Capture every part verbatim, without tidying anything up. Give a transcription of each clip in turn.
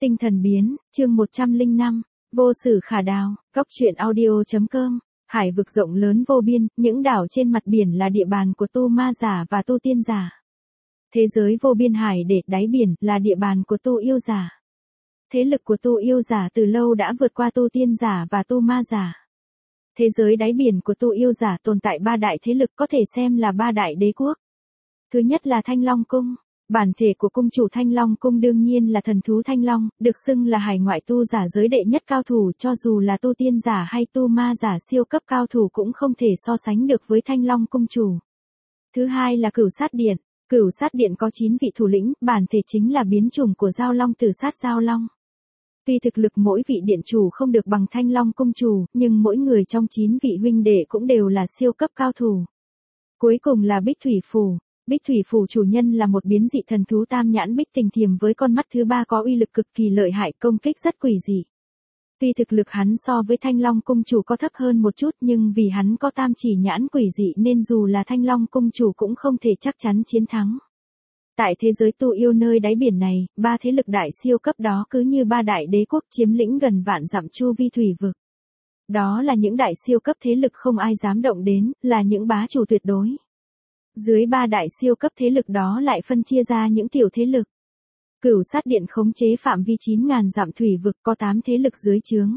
Tinh thần biến, chương một trăm lẻ năm, vô sử khả đào, góc truyện audio.com, hải vực rộng lớn vô biên, những đảo trên mặt biển là địa bàn của tu ma giả và tu tiên giả. Thế giới vô biên hải để đáy biển là địa bàn của tu yêu giả. Thế lực của tu yêu giả từ lâu đã vượt qua tu tiên giả và tu ma giả. Thế giới đáy biển của tu yêu giả tồn tại ba đại thế lực có thể xem là ba đại đế quốc. Thứ nhất là Thanh Long Cung. Bản thể của cung chủ Thanh Long Cung đương nhiên là thần thú Thanh Long, được xưng là hải ngoại tu giả giới đệ nhất cao thủ, cho dù là tu tiên giả hay tu ma giả siêu cấp cao thủ cũng không thể so sánh được với Thanh Long Cung chủ. Thứ hai là Cửu Sát Điện. Cửu Sát Điện có chín vị thủ lĩnh, bản thể chính là biến chủng của Giao Long Tử Sát Giao Long. Tuy thực lực mỗi vị điện chủ không được bằng Thanh Long Cung chủ, nhưng mỗi người trong chín vị huynh đệ cũng đều là siêu cấp cao thủ. Cuối cùng là Bích Thủy Phù. Bích Thủy Phù chủ nhân là một biến dị thần thú tam nhãn bích tình thiềm với con mắt thứ ba có uy lực cực kỳ lợi hại, công kích rất quỷ dị. Tuy thực lực hắn so với Thanh Long Cung chủ có thấp hơn một chút, nhưng vì hắn có tam chỉ nhãn quỷ dị nên dù là Thanh Long Cung chủ cũng không thể chắc chắn chiến thắng. Tại thế giới tu yêu nơi đáy biển này, ba thế lực đại siêu cấp đó cứ như ba đại đế quốc chiếm lĩnh gần vạn dặm chu vi thủy vực. Đó là những đại siêu cấp thế lực không ai dám động đến, là những bá chủ tuyệt đối. Dưới ba đại siêu cấp thế lực đó lại phân chia ra những tiểu thế lực. Cửu Sát Điện khống chế phạm vi chín nghìn dặm thủy vực, có tám thế lực dưới trướng.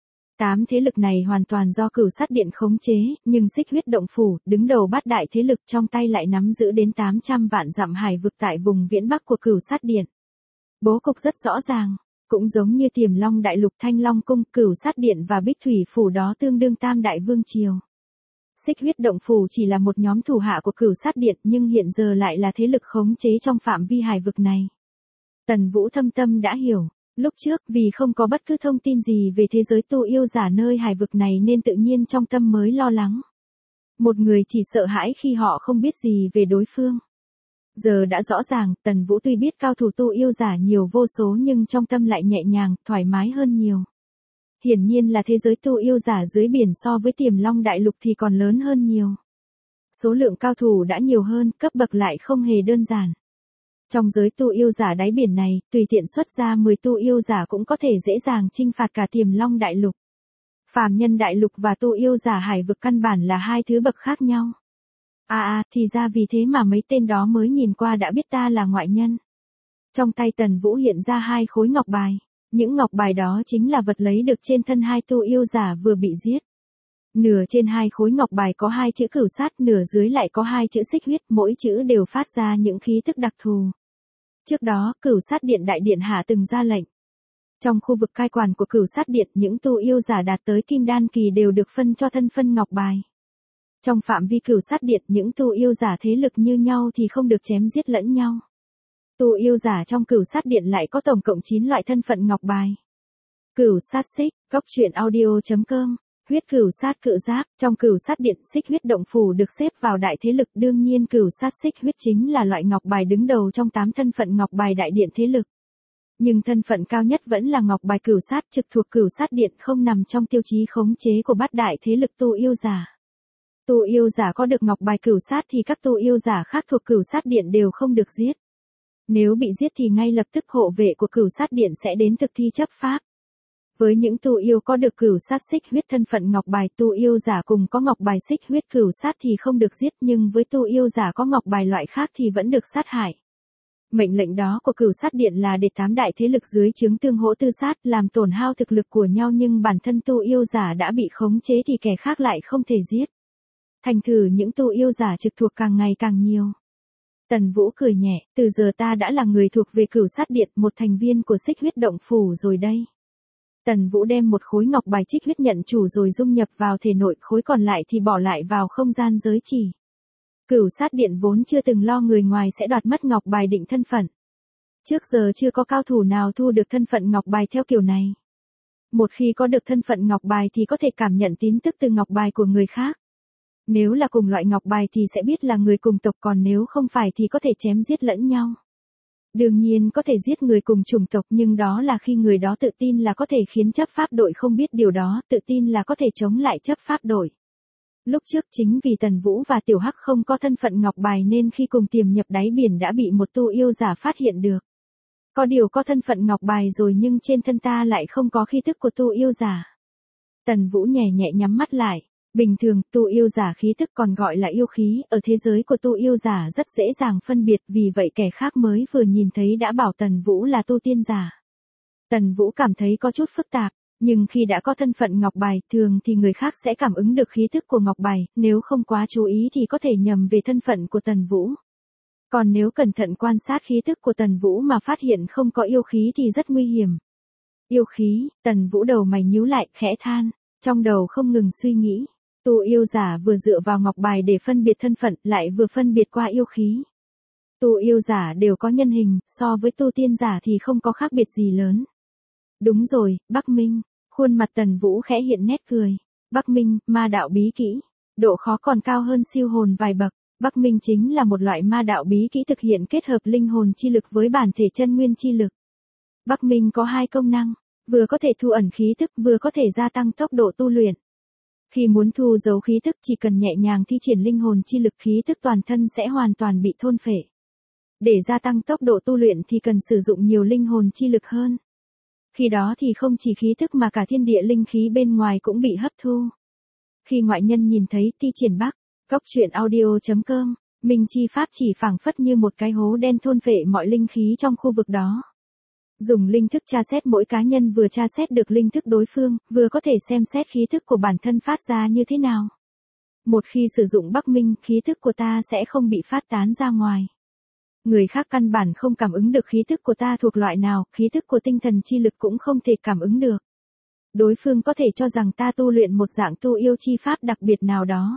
tám thế lực này hoàn toàn do Cửu Sát Điện khống chế, nhưng Xích Huyết Động Phủ, đứng đầu bát đại thế lực trong tay lại nắm giữ đến tám trăm vạn dặm hải vực tại vùng viễn bắc của Cửu Sát Điện. Bố cục rất rõ ràng, cũng giống như Tiềm Long Đại Lục, Thanh Long Cung, Cửu Sát Điện và Bích Thủy Phủ đó tương đương tam đại vương triều. Xích Huyết Động Phủ chỉ là một nhóm thủ hạ của Cửu Sát Điện nhưng hiện giờ lại là thế lực khống chế trong phạm vi hải vực này. Tần Vũ thâm tâm đã hiểu, lúc trước vì không có bất cứ thông tin gì về thế giới tu yêu giả nơi hải vực này nên tự nhiên trong tâm mới lo lắng. Một người chỉ sợ hãi khi họ không biết gì về đối phương. Giờ đã rõ ràng, Tần Vũ tuy biết cao thủ tu yêu giả nhiều vô số nhưng trong tâm lại nhẹ nhàng, thoải mái hơn nhiều. Hiển nhiên là thế giới tu yêu giả dưới biển so với Tiềm Long Đại Lục thì còn lớn hơn nhiều. Số lượng cao thủ đã nhiều hơn, cấp bậc lại không hề đơn giản. Trong giới tu yêu giả đáy biển này, tùy tiện xuất ra mười tu yêu giả cũng có thể dễ dàng chinh phạt cả Tiềm Long Đại Lục. Phàm nhân đại lục và tu yêu giả hải vực căn bản là hai thứ bậc khác nhau. À à, thì ra vì thế mà mấy tên đó mới nhìn qua đã biết ta là ngoại nhân. Trong tay Tần Vũ hiện ra hai khối ngọc bài. Những ngọc bài đó chính là vật lấy được trên thân hai tu yêu giả vừa bị giết. Nửa trên hai khối ngọc bài có hai chữ Cửu Sát, nửa dưới lại có hai chữ Xích Huyết, mỗi chữ đều phát ra những khí tức đặc thù. Trước đó, Cửu Sát Điện đại điện hạ từng ra lệnh. Trong khu vực cai quản của Cửu Sát Điện, những tu yêu giả đạt tới Kim Đan kỳ đều được phân cho thân phân ngọc bài. Trong phạm vi Cửu Sát Điện, những tu yêu giả thế lực như nhau thì không được chém giết lẫn nhau. Tu yêu giả trong Cửu Sát Điện lại có tổng cộng chín loại thân phận ngọc bài. Cửu Sát Xích, góc truyện audio.com, huyết Cửu Sát Cự Giáp, trong Cửu Sát Điện Xích Huyết Động Phủ được xếp vào đại thế lực, đương nhiên Cửu Sát Xích Huyết chính là loại ngọc bài đứng đầu trong tám thân phận ngọc bài đại điện thế lực. Nhưng thân phận cao nhất vẫn là ngọc bài Cửu Sát trực thuộc Cửu Sát Điện, không nằm trong tiêu chí khống chế của bát đại thế lực tu yêu giả. Tu yêu giả có được ngọc bài Cửu Sát thì các tu yêu giả khác thuộc Cửu Sát Điện đều không được giết. Nếu bị giết thì ngay lập tức hộ vệ của Cửu Sát Điện sẽ đến thực thi chấp pháp. Với những tu yêu có được Cửu Sát Xích Huyết thân phận ngọc bài, tu yêu giả cùng có ngọc bài Xích Huyết Cửu Sát thì không được giết, nhưng với tu yêu giả có ngọc bài loại khác thì vẫn được sát hại. Mệnh lệnh đó của Cửu Sát Điện là để tám đại thế lực dưới trướng tương hỗ tư sát, làm tổn hao thực lực của nhau, nhưng bản thân tu yêu giả đã bị khống chế thì kẻ khác lại không thể giết. Thành thử những tu yêu giả trực thuộc càng ngày càng nhiều. Tần Vũ cười nhẹ, từ giờ ta đã là người thuộc về Cửu Sát Điện, một thành viên của Xích Huyết Động Phủ rồi đây. Tần Vũ đem một khối ngọc bài Trích Huyết nhận chủ rồi dung nhập vào thể nội, khối còn lại thì bỏ lại vào không gian giới chỉ. Cửu Sát Điện vốn chưa từng lo người ngoài sẽ đoạt mất ngọc bài định thân phận. Trước giờ chưa có cao thủ nào thu được thân phận ngọc bài theo kiểu này. Một khi có được thân phận ngọc bài thì có thể cảm nhận tin tức từ ngọc bài của người khác. Nếu là cùng loại ngọc bài thì sẽ biết là người cùng tộc, còn nếu không phải thì có thể chém giết lẫn nhau. Đương nhiên có thể giết người cùng chủng tộc, nhưng đó là khi người đó tự tin là có thể khiến chấp pháp đội không biết điều đó, tự tin là có thể chống lại chấp pháp đội. Lúc trước chính vì Tần Vũ và Tiểu Hắc không có thân phận ngọc bài nên khi cùng tiềm nhập đáy biển đã bị một tu yêu giả phát hiện được. Có điều có thân phận ngọc bài rồi nhưng trên thân ta lại không có khí tức của tu yêu giả. Tần Vũ nhẹ nhẹ nhắm mắt lại. Bình thường, tu yêu giả khí tức còn gọi là yêu khí, ở thế giới của tu yêu giả rất dễ dàng phân biệt, vì vậy kẻ khác mới vừa nhìn thấy đã bảo Tần Vũ là tu tiên giả. Tần Vũ cảm thấy có chút phức tạp, nhưng khi đã có thân phận ngọc bài, thường thì người khác sẽ cảm ứng được khí tức của ngọc bài, nếu không quá chú ý thì có thể nhầm về thân phận của Tần Vũ. Còn nếu cẩn thận quan sát khí tức của Tần Vũ mà phát hiện không có yêu khí thì rất nguy hiểm. Yêu khí, Tần Vũ đầu mày nhíu lại, khẽ than, trong đầu không ngừng suy nghĩ. Tu yêu giả vừa dựa vào ngọc bài để phân biệt thân phận, lại vừa phân biệt qua yêu khí. Tu yêu giả đều có nhân hình, so với tu tiên giả thì không có khác biệt gì lớn. Đúng rồi, Bắc Minh. Khuôn mặt Tần Vũ khẽ hiện nét cười. Bắc Minh, ma đạo bí kỹ. Độ khó còn cao hơn siêu hồn vài bậc. Bắc Minh chính là một loại ma đạo bí kỹ thực hiện kết hợp linh hồn chi lực với bản thể chân nguyên chi lực. Bắc Minh có hai công năng, vừa có thể thu ẩn khí tức, vừa có thể gia tăng tốc độ tu luyện. Khi muốn thu giấu khí tức chỉ cần nhẹ nhàng thi triển linh hồn chi lực, khí tức toàn thân sẽ hoàn toàn bị thôn phệ. Để gia tăng tốc độ tu luyện thì cần sử dụng nhiều linh hồn chi lực hơn. Khi đó thì không chỉ khí tức mà cả thiên địa linh khí bên ngoài cũng bị hấp thu. Khi ngoại nhân nhìn thấy Ti Triển Bắc, Cốc Truyện Audio chấm com, Minh Chi Pháp chỉ phảng phất như một cái hố đen thôn phệ mọi linh khí trong khu vực đó. Dùng linh thức tra xét mỗi cá nhân, vừa tra xét được linh thức đối phương, vừa có thể xem xét khí thức của bản thân phát ra như thế nào. Một khi sử dụng Bắc Minh, khí thức của ta sẽ không bị phát tán ra ngoài. Người khác căn bản không cảm ứng được khí thức của ta thuộc loại nào, khí thức của tinh thần chi lực cũng không thể cảm ứng được. Đối phương có thể cho rằng ta tu luyện một dạng tu yêu chi pháp đặc biệt nào đó.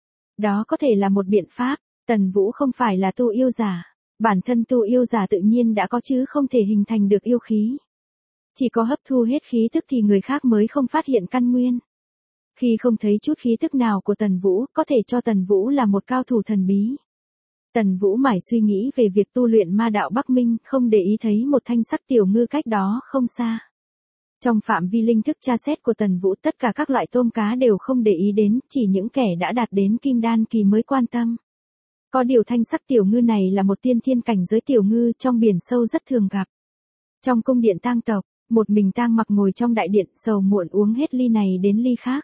Đó có thể là một biện pháp. Tần Vũ không phải là tu yêu giả. Bản thân tu yêu giả tự nhiên đã có chứ không thể hình thành được yêu khí. Chỉ có hấp thu hết khí tức thì người khác mới không phát hiện căn nguyên. Khi không thấy chút khí tức nào của Tần Vũ, có thể cho Tần Vũ là một cao thủ thần bí. Tần Vũ mải suy nghĩ về việc tu luyện ma đạo Bắc Minh, không để ý thấy một thanh sắc tiểu ngư cách đó không xa. Trong phạm vi linh thức tra xét của Tần Vũ, tất cả các loại tôm cá đều không để ý đến, chỉ những kẻ đã đạt đến kim đan kỳ mới quan tâm. Có điều thanh sắc tiểu ngư này là một tiên thiên cảnh giới tiểu ngư, trong biển sâu rất thường gặp. Trong cung điện tang tộc, một mình Tang Mặc ngồi trong đại điện, sầu muộn uống hết ly này đến ly khác.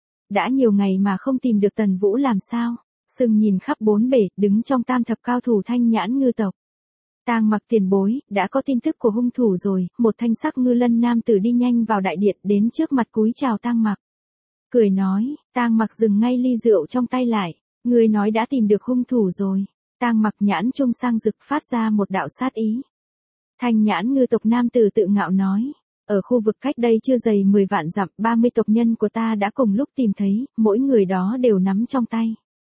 Đã nhiều ngày mà không tìm được Tần Vũ làm sao? Sừng nhìn khắp bốn bể, đứng trong tam thập cao thủ Thanh Nhãn ngư tộc. Tang Mặc tiền bối, đã có tin tức của hung thủ rồi. Một thanh sắc ngư lân nam tử đi nhanh vào đại điện, đến trước mặt cúi chào Tang Mặc. Cười nói, Tang Mặc dừng ngay ly rượu trong tay lại. Người nói đã tìm được hung thủ rồi. Tang Mặc nhãn trung sang rực, phát ra một đạo sát ý. Thanh Nhãn ngư tộc nam tử tự ngạo nói. Ở khu vực cách đây chưa dày mười vạn dặm, ba mươi tộc nhân của ta đã cùng lúc tìm thấy, mỗi người đó đều nắm trong tay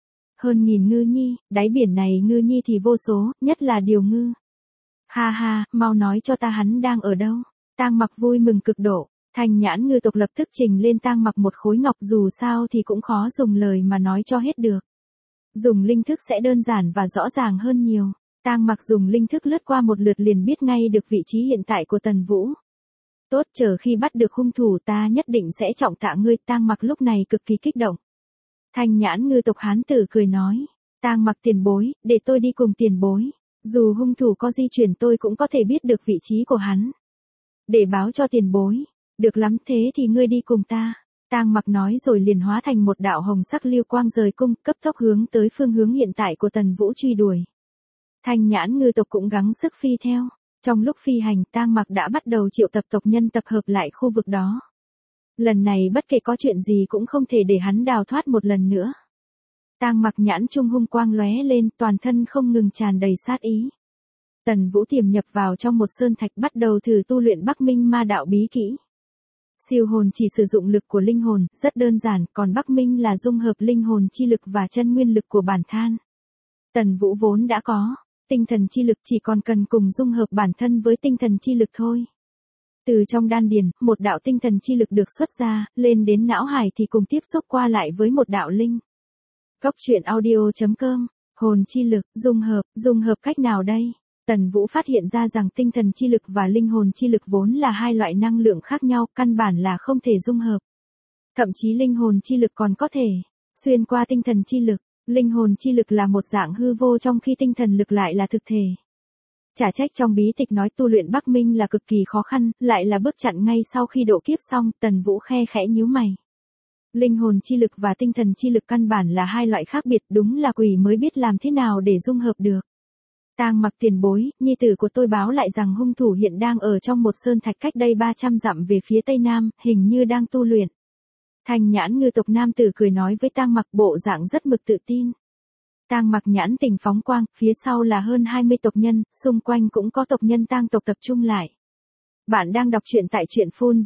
hơn nghìn ngư nhi, đáy biển này ngư nhi thì vô số, nhất là điều ngư. Ha ha, mau nói cho ta hắn đang ở đâu. Tang Mặc vui mừng cực độ. Thanh Nhãn ngư tộc lập tức trình lên Tang Mặc một khối ngọc, dù sao thì cũng khó dùng lời mà nói cho hết được. Dùng linh thức sẽ đơn giản và rõ ràng hơn nhiều. Tang Mặc dùng linh thức lướt qua một lượt liền biết ngay được vị trí hiện tại của Tần Vũ. Tốt, chờ khi bắt được hung thủ ta nhất định sẽ trọng tạ ngươi. Tang Mặc lúc này cực kỳ kích động. Thanh Nhãn ngư tộc hán tử cười nói. Tang Mặc tiền bối, để tôi đi cùng tiền bối. Dù hung thủ có di chuyển tôi cũng có thể biết được vị trí của hắn. Để báo cho tiền bối. Được lắm, thế thì ngươi đi cùng ta. Tang Mặc nói rồi liền hóa thành một đạo hồng sắc lưu quang rời cung, cấp tốc hướng tới phương hướng hiện tại của Tần Vũ truy đuổi. Thanh Nhãn ngư tộc cũng gắng sức phi theo. Trong lúc phi hành, Tang Mặc đã bắt đầu triệu tập tộc nhân tập hợp lại khu vực đó. Lần này bất kể có chuyện gì cũng không thể để hắn đào thoát một lần nữa. Tang Mặc nhãn trung hung quang lóe lên, toàn thân không ngừng tràn đầy sát ý. Tần Vũ tiềm nhập vào trong một sơn thạch, bắt đầu thử tu luyện Bắc Minh ma đạo bí kỹ. Siêu hồn chỉ sử dụng lực của linh hồn, rất đơn giản, còn Bắc Minh là dung hợp linh hồn chi lực và chân nguyên lực của bản thân. Tần Vũ vốn đã có tinh thần chi lực, chỉ còn cần cùng dung hợp bản thân với tinh thần chi lực thôi. Từ trong đan điền, một đạo tinh thần chi lực được xuất ra, lên đến não hải thì cùng tiếp xúc qua lại với một đạo linh. Cốc Truyện Audio chấm com, hồn chi lực, dung hợp, dung hợp cách nào đây? Tần Vũ phát hiện ra rằng tinh thần chi lực và linh hồn chi lực vốn là hai loại năng lượng khác nhau, căn bản là không thể dung hợp. Thậm chí linh hồn chi lực còn có thể xuyên qua tinh thần chi lực. Linh hồn chi lực là một dạng hư vô, trong khi tinh thần lực lại là thực thể. Chả trách trong bí tịch nói tu luyện Bắc Minh là cực kỳ khó khăn, lại là bước chặn ngay sau khi độ kiếp xong, Tần Vũ khe khẽ nhíu mày. Linh hồn chi lực và tinh thần chi lực căn bản là hai loại khác biệt, đúng là quỷ mới biết làm thế nào để dung hợp được. Tang Mặc tiền bối, nhi tử của tôi báo lại rằng hung thủ hiện đang ở trong một sơn thạch cách đây ba trăm dặm về phía tây nam, hình như đang tu luyện. Thanh Nhãn ngư tộc nam tử cười nói với Tang Mặc, bộ dạng rất mực tự tin. Tang Mặc nhãn tình phóng quang, phía sau là hơn hai mươi tộc nhân, xung quanh cũng có tộc nhân Tang tộc tập trung lại. Bạn đang đọc truyện tại truyện phun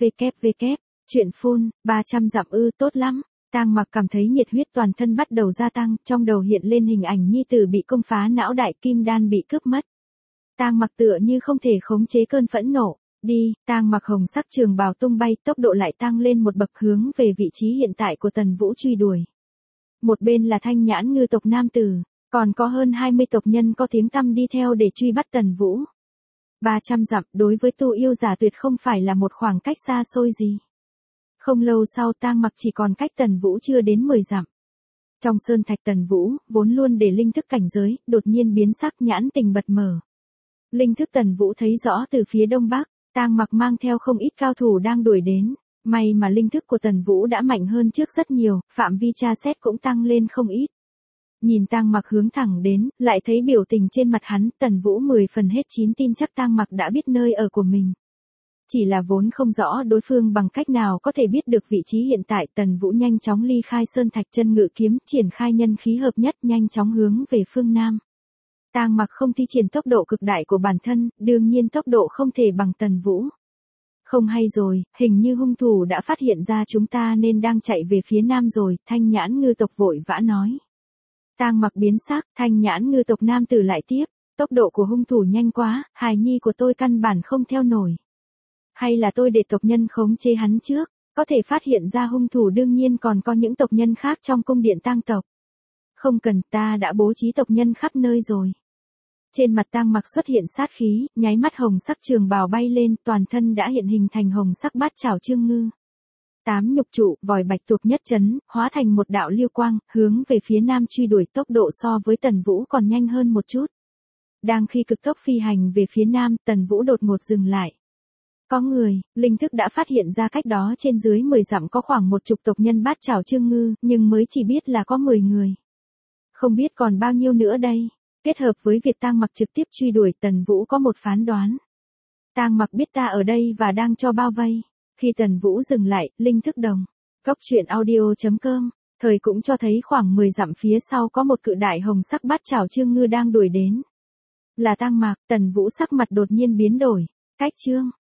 www. Truyện phun, ba trăm dặm ư, tốt lắm. Tang Mặc cảm thấy nhiệt huyết toàn thân bắt đầu gia tăng, trong đầu hiện lên hình ảnh nhi tử bị công phá não đại, kim đan bị cướp mất. Tang Mặc tựa như không thể khống chế cơn phẫn nộ. Đi, Tang Mặc hồng sắc trường bào tung bay, tốc độ lại tăng lên một bậc hướng về vị trí hiện tại của Tần Vũ truy đuổi. Một bên là Thanh Nhãn ngư tộc nam tử, còn có hơn hai mươi tộc nhân có tiếng tăm đi theo để truy bắt Tần Vũ. ba trăm dặm đối với tu yêu giả tuyệt không phải là một khoảng cách xa xôi gì. Không lâu sau Tang Mặc chỉ còn cách Tần Vũ chưa đến mười dặm. Trong sơn thạch Tần Vũ, vốn luôn để linh thức cảnh giới, đột nhiên biến sắc, nhãn tình bật mở. Linh thức Tần Vũ thấy rõ từ phía đông bắc, Tang Mặc mang theo không ít cao thủ đang đuổi đến. May mà linh thức của Tần Vũ đã mạnh hơn trước rất nhiều, phạm vi tra xét cũng tăng lên không ít. Nhìn Tang Mặc hướng thẳng đến, lại thấy biểu tình trên mặt hắn, Tần Vũ mười phần hết chín tin chắc Tang Mặc đã biết nơi ở của mình. Chỉ là vốn không rõ đối phương bằng cách nào có thể biết được vị trí hiện tại, Tần Vũ nhanh chóng ly khai sơn thạch, chân ngự kiếm, triển khai nhân khí hợp nhất, nhanh chóng hướng về phương Nam. Tang Mặc không thi triển tốc độ cực đại của bản thân, đương nhiên tốc độ không thể bằng Tần Vũ. Không hay rồi, hình như hung thủ đã phát hiện ra chúng ta nên đang chạy về phía nam rồi, Thanh Nhãn ngư tộc vội vã nói. Tang Mặc biến sắc, Thanh Nhãn ngư tộc nam tử lại tiếp, tốc độ của hung thủ nhanh quá, hài nhi của tôi căn bản không theo nổi. Hay là tôi để tộc nhân khống chế hắn trước, có thể phát hiện ra hung thủ, đương nhiên còn có những tộc nhân khác trong cung điện Tang tộc. Không cần, ta đã bố trí tộc nhân khắp nơi rồi. Trên mặt Tang Mặc xuất hiện sát khí, nháy mắt hồng sắc trường bào bay lên, toàn thân đã hiện hình thành hồng sắc bát chảo chương ngư. Tám nhục trụ, vòi bạch tuộc nhất chấn, hóa thành một đạo lưu quang, hướng về phía nam truy đuổi, tốc độ so với Tần Vũ còn nhanh hơn một chút. Đang khi cực tốc phi hành về phía nam, Tần Vũ đột ngột dừng lại. Có người, linh thức đã phát hiện ra cách đó trên dưới mười dặm có khoảng một chục tộc nhân bát chảo chương ngư, nhưng mới chỉ biết là có mười người. Không biết còn bao nhiêu nữa đây. Kết hợp với việc Tang Mặc trực tiếp truy đuổi, Tần Vũ có một phán đoán. Tang Mặc biết ta ở đây và đang cho bao vây. Khi Tần Vũ dừng lại, linh thức đồng. Cốc truyện audio chấm com, thời cũng cho thấy khoảng mười dặm phía sau có một cự đại hồng sắc bát chảo chương ngư đang đuổi đến. Là Tang Mặc, Tần Vũ sắc mặt đột nhiên biến đổi. Cách chương.